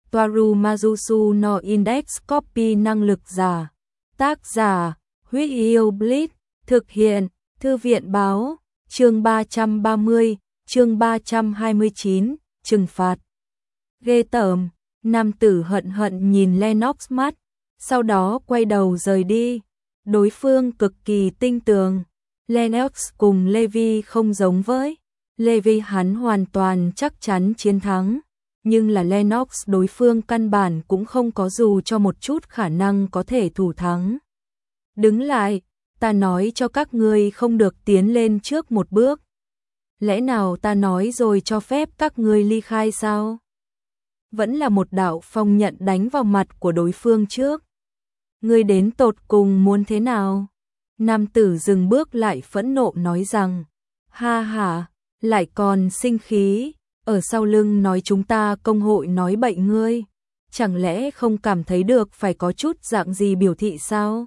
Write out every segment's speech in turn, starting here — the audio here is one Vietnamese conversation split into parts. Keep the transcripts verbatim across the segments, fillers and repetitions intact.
Toaru Majusu no Index Copy năng lực giả. Tác giả, Huyết Yêu Blitz, thực hiện, Thư viện báo, chương ba trăm ba mươi, chương ba trăm hai mươi chín, trừng phạt. Ghê tởm, nam tử hận hận nhìn Lennox mắt, sau đó quay đầu rời đi. Đối phương cực kỳ tinh tường. Lennox cùng Levi không giống với Levi, hắn hoàn toàn chắc chắn chiến thắng, nhưng là Lennox đối phương căn bản cũng không có dù cho một chút khả năng có thể thủ thắng. Đứng lại, ta nói cho các ngươi không được tiến lên trước một bước. Lẽ nào ta nói rồi cho phép các ngươi ly khai sao? Vẫn là một đạo phong nhận đánh vào mặt của đối phương trước. Ngươi đến tột cùng muốn thế nào? Nam tử dừng bước lại phẫn nộ nói rằng, ha ha, lại còn sinh khí, ở sau lưng nói chúng ta công hội nói bậy ngươi, chẳng lẽ không cảm thấy được phải có chút dạng gì biểu thị sao?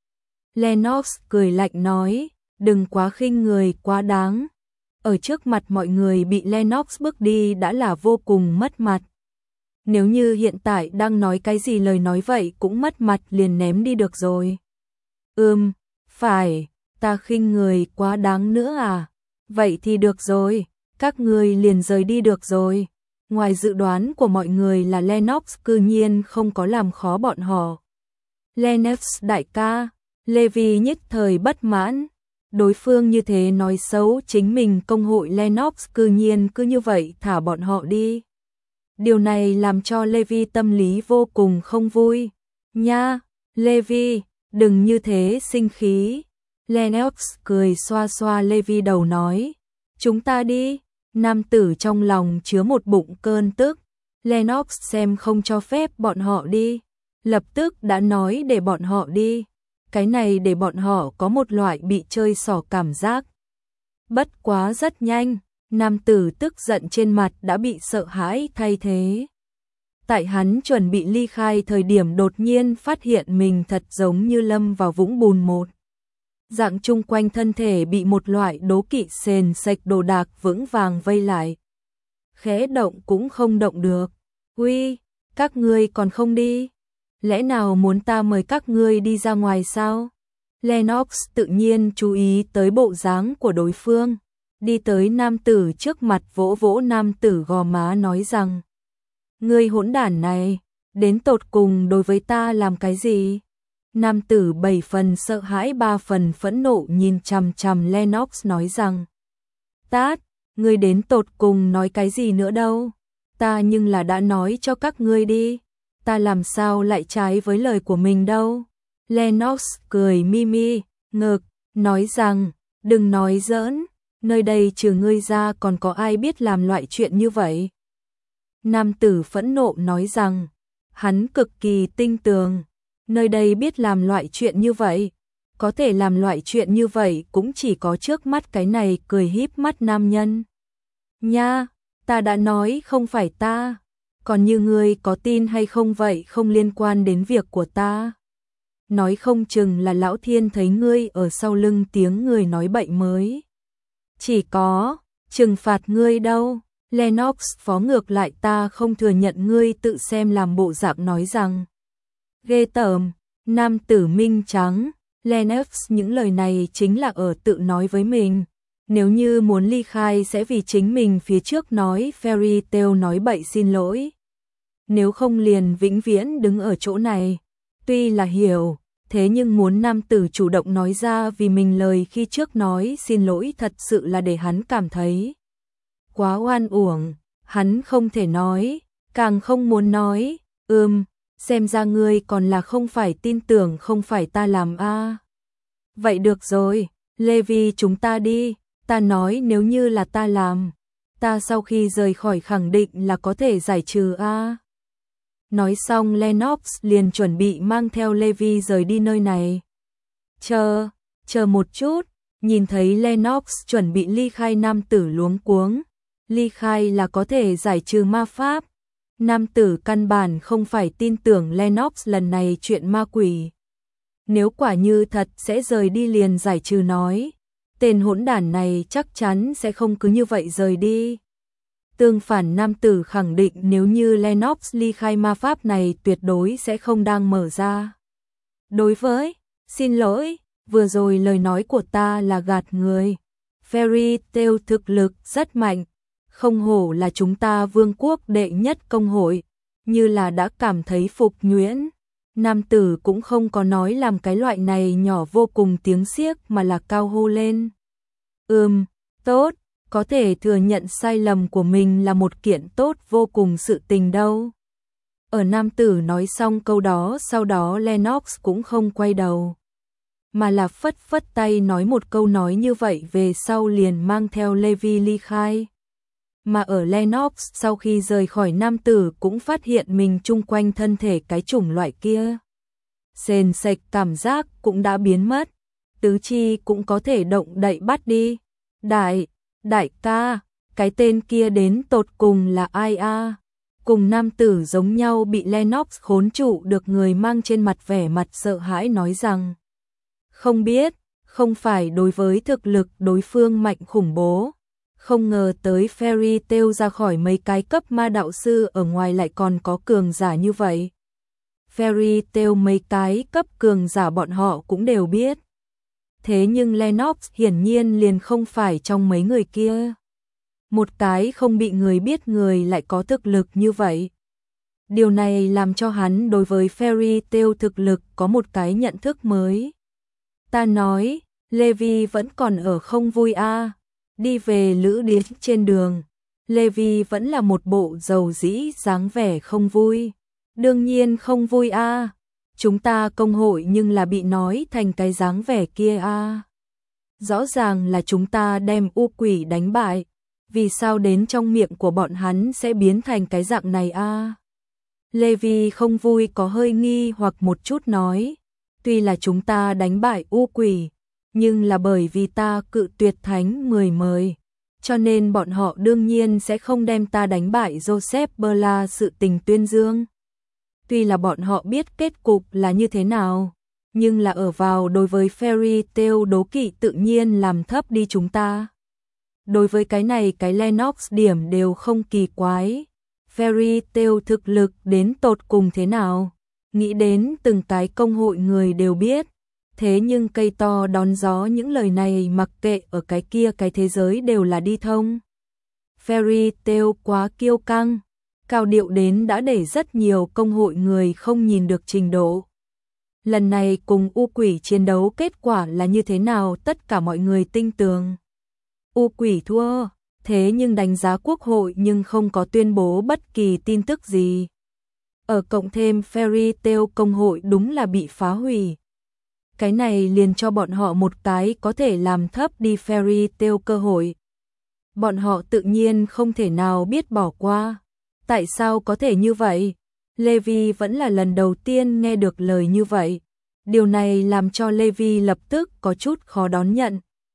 Lennox cười lạnh nói, đừng quá khinh người quá đáng. Ở trước mặt mọi người bị Lennox bước đi đã là vô cùng mất mặt. Nếu như hiện tại đang nói cái gì lời nói vậy cũng mất mặt liền ném đi được rồi. Ừm, phải, ta khinh người quá đáng nữa à? Vậy thì được rồi, các ngươi liền rời đi được rồi. Ngoài dự đoán của mọi người là Lennox cư nhiên không có làm khó bọn họ. Lennox đại ca, Levi nhất thời bất mãn. Đối phương như thế nói xấu chính mình công hội, Lennox cư nhiên cứ như vậy thả bọn họ đi. Điều này làm cho Levi tâm lý vô cùng không vui. Nha, Levi, đừng như thế sinh khí. Lennox cười xoa xoa Levi đầu nói, chúng ta đi. Nam tử trong lòng chứa một bụng cơn tức. Lennox xem không cho phép bọn họ đi, lập tức đã nói để bọn họ đi. Cái này để bọn họ có một loại bị chơi xỏ cảm giác. Bất quá rất nhanh, nam tử tức giận trên mặt đã bị sợ hãi thay thế. Tại hắn chuẩn bị ly khai thời điểm đột nhiên phát hiện mình thật giống như lâm vào vũng bùn một dạng, chung quanh thân thể bị một loại đố kỵ sền sạch đồ đạc vững vàng vây lại. Khẽ động cũng không động được. Uy, các ngươi còn không đi? Lẽ nào muốn ta mời các ngươi đi ra ngoài sao? Lennox tự nhiên chú ý tới bộ dáng của đối phương, đi tới nam tử trước mặt vỗ vỗ nam tử gò má nói rằng, ngươi hỗn đản này, đến tột cùng đối với ta làm cái gì? Nam tử bảy phần sợ hãi ba phần phẫn nộ nhìn chằm chằm Lennox nói rằng, tát, ngươi đến tột cùng nói cái gì nữa đâu? Ta nhưng là đã nói cho các ngươi đi, ta làm sao lại trái với lời của mình đâu? Lennox cười mi mi, ngực, nói rằng, đừng nói giỡn, nơi đây trừ ngươi ra còn có ai biết làm loại chuyện như vậy? Nam tử phẫn nộ nói rằng, hắn cực kỳ tinh tường, nơi đây biết làm loại chuyện như vậy, có thể làm loại chuyện như vậy cũng chỉ có trước mắt cái này cười híp mắt nam nhân. Nha, ta đã nói không phải ta, còn như ngươi có tin hay không vậy không liên quan đến việc của ta. Nói không chừng là lão thiên thấy ngươi ở sau lưng tiếng người nói bậy mới chỉ có trừng phạt ngươi đâu. Lennox phó ngược lại, ta không thừa nhận ngươi tự xem làm bộ dạng nói rằng, ghê tởm. Nam tử minh trắng, Lennox những lời này chính là ở tự nói với mình. Nếu như muốn ly khai sẽ vì chính mình phía trước nói fairy tale nói bậy xin lỗi. Nếu không liền vĩnh viễn đứng ở chỗ này. Tuy là hiểu, thế nhưng muốn nam tử chủ động nói ra vì mình lời khi trước nói xin lỗi thật sự là để hắn cảm thấy quá oan uổng. Hắn không thể nói, càng không muốn nói. Ừm, xem ra ngươi còn là không phải tin tưởng không phải ta làm a. À. Vậy được rồi, Levi chúng ta đi. Ta nói nếu như là ta làm, ta sau khi rời khỏi khẳng định là có thể giải trừ a. À. Nói xong Lennox liền chuẩn bị mang theo Levi rời đi nơi này. Chờ, chờ một chút, nhìn thấy Lennox chuẩn bị ly khai, nam tử luống cuống. Ly khai là có thể giải trừ ma pháp. Nam tử căn bản không phải tin tưởng Lennox lần này chuyện ma quỷ. Nếu quả như thật sẽ rời đi liền giải trừ nói, tên hỗn đản này chắc chắn sẽ không cứ như vậy rời đi. Tương phản nam tử khẳng định nếu như Lennox ly khai ma pháp này tuyệt đối sẽ không đang mở ra. Đối với, xin lỗi, vừa rồi lời nói của ta là gạt người. Fairy Tail thực lực rất mạnh, không hổ là chúng ta vương quốc đệ nhất công hội, như là đã cảm thấy phục nhuyễn. Nam tử cũng không có nói làm cái loại này nhỏ vô cùng tiếng xiếc mà là cao hô lên. Ừm, tốt, có thể thừa nhận sai lầm của mình là một kiện tốt vô cùng sự tình đâu. Ở nam tử nói xong câu đó sau đó Lennox cũng không quay đầu, mà là phất phất tay nói một câu nói như vậy về sau liền mang theo Levi ly khai. Mà ở Lennox sau khi rời khỏi nam tử cũng phát hiện mình chung quanh thân thể cái chủng loại kia. Sền sệt cảm giác cũng đã biến mất, tứ chi cũng có thể động đậy bắt đi. Đại, đại ca, cái tên kia đến tột cùng là ai a? Cùng nam tử giống nhau bị Lennox khốn trụ được người mang trên mặt vẻ mặt sợ hãi nói rằng không biết, không phải đối với thực lực đối phương mạnh khủng bố. Không ngờ tới Fairy Tail ra khỏi mấy cái cấp ma đạo sư ở ngoài lại còn có cường giả như vậy. Fairy Tail mấy cái cấp cường giả bọn họ cũng đều biết. Thế nhưng Lennox hiển nhiên liền không phải trong mấy người kia. Một cái không bị người biết người lại có thực lực như vậy. Điều này làm cho hắn đối với Fairy Tail thực lực có một cái nhận thức mới. Ta nói, Levi vẫn còn ở không vui a. À. Đi về lữ điếm trên đường, Levi vẫn là một bộ dầu dĩ dáng vẻ không vui. Đương nhiên không vui a. À. Chúng ta công hội nhưng là bị nói thành cái dáng vẻ kia a. À. Rõ ràng là chúng ta đem u quỷ đánh bại, vì sao đến trong miệng của bọn hắn sẽ biến thành cái dạng này a? À? Levi không vui có hơi nghi hoặc một chút nói, tuy là chúng ta đánh bại u quỷ, nhưng là bởi vì ta cự tuyệt thánh mười mời, cho nên bọn họ đương nhiên sẽ không đem ta đánh bại Joseph Bella sự tình tuyên dương. Tuy là bọn họ biết kết cục là như thế nào, nhưng là ở vào đối với Fairy Tail đố kỵ tự nhiên làm thấp đi chúng ta. Đối với cái này cái Lennox điểm đều không kỳ quái. Fairy Tail thực lực đến tột cùng thế nào, nghĩ đến từng cái công hội người đều biết. Thế nhưng cây to đón gió những lời này mặc kệ ở cái kia cái thế giới đều là đi thông. Fairy Tail quá kiêu căng, cao điệu đến đã để rất nhiều công hội người không nhìn được trình độ. Lần này cùng u quỷ chiến đấu kết quả là như thế nào tất cả mọi người tin tưởng. U quỷ thua, thế nhưng đánh giá quốc hội nhưng không có tuyên bố bất kỳ tin tức gì. Ở cộng thêm Fairy Tail công hội đúng là bị phá hủy. Cái này liền cho bọn họ một cái có thể làm thấp đi Fairy Tail cơ hội. Bọn họ tự nhiên không thể nào biết bỏ qua. Tại sao có thể như vậy? Levi vẫn là lần đầu tiên nghe được lời như vậy. Điều này làm cho Levi lập tức có chút khó đón nhận.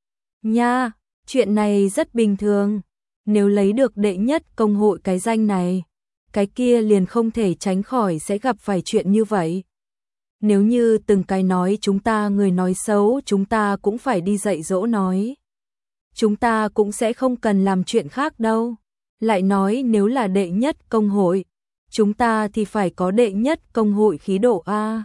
Nha, chuyện này rất bình thường. Nếu lấy được đệ nhất công hội cái danh này, cái kia liền không thể tránh khỏi sẽ gặp phải chuyện như vậy. Nếu như từng cái nói chúng ta người nói xấu chúng ta cũng phải đi dạy dỗ nói. Chúng ta cũng sẽ không cần làm chuyện khác đâu. Lại nói nếu là đệ nhất công hội, chúng ta thì phải có đệ nhất công hội khí độ A.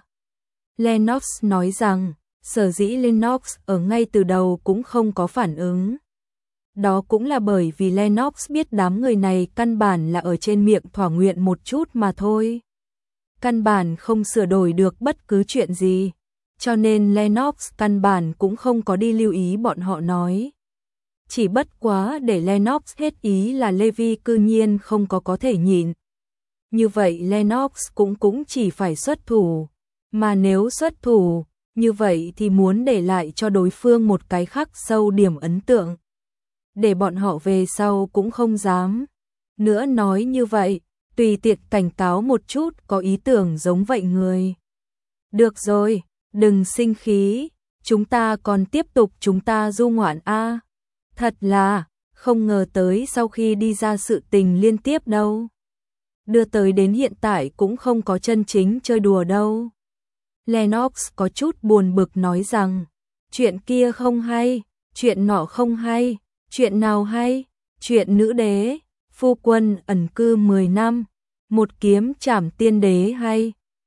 Lennox nói rằng, sở dĩ Lennox ở ngay từ đầu cũng không có phản ứng. Đó cũng là bởi vì Lennox biết đám người này căn bản là ở trên miệng thỏa nguyện một chút mà thôi. Căn bản không sửa đổi được bất cứ chuyện gì, cho nên Lennox căn bản cũng không có đi lưu ý bọn họ nói. Chỉ bất quá để Lennox hết ý là Levi cư nhiên không có có thể nhịn. Như vậy Lennox cũng cũng chỉ phải xuất thủ, mà nếu xuất thủ, như vậy thì muốn để lại cho đối phương một cái khắc sâu điểm ấn tượng. Để bọn họ về sau cũng không dám. Nữa nói như vậy, tùy tiện cảnh cáo một chút có ý tưởng giống vậy người. Được rồi, đừng sinh khí, chúng ta còn tiếp tục chúng ta du ngoạn a. Thật là, không ngờ tới sau khi đi ra sự tình liên tiếp đâu. Đưa tới đến hiện tại cũng không có chân chính chơi đùa đâu. Lennox có chút buồn bực nói rằng, chuyện kia không hay, chuyện nọ không hay, chuyện nào hay, chuyện nữ đế, phu quân ẩn cư mười năm, một kiếm trảm tiên đế hay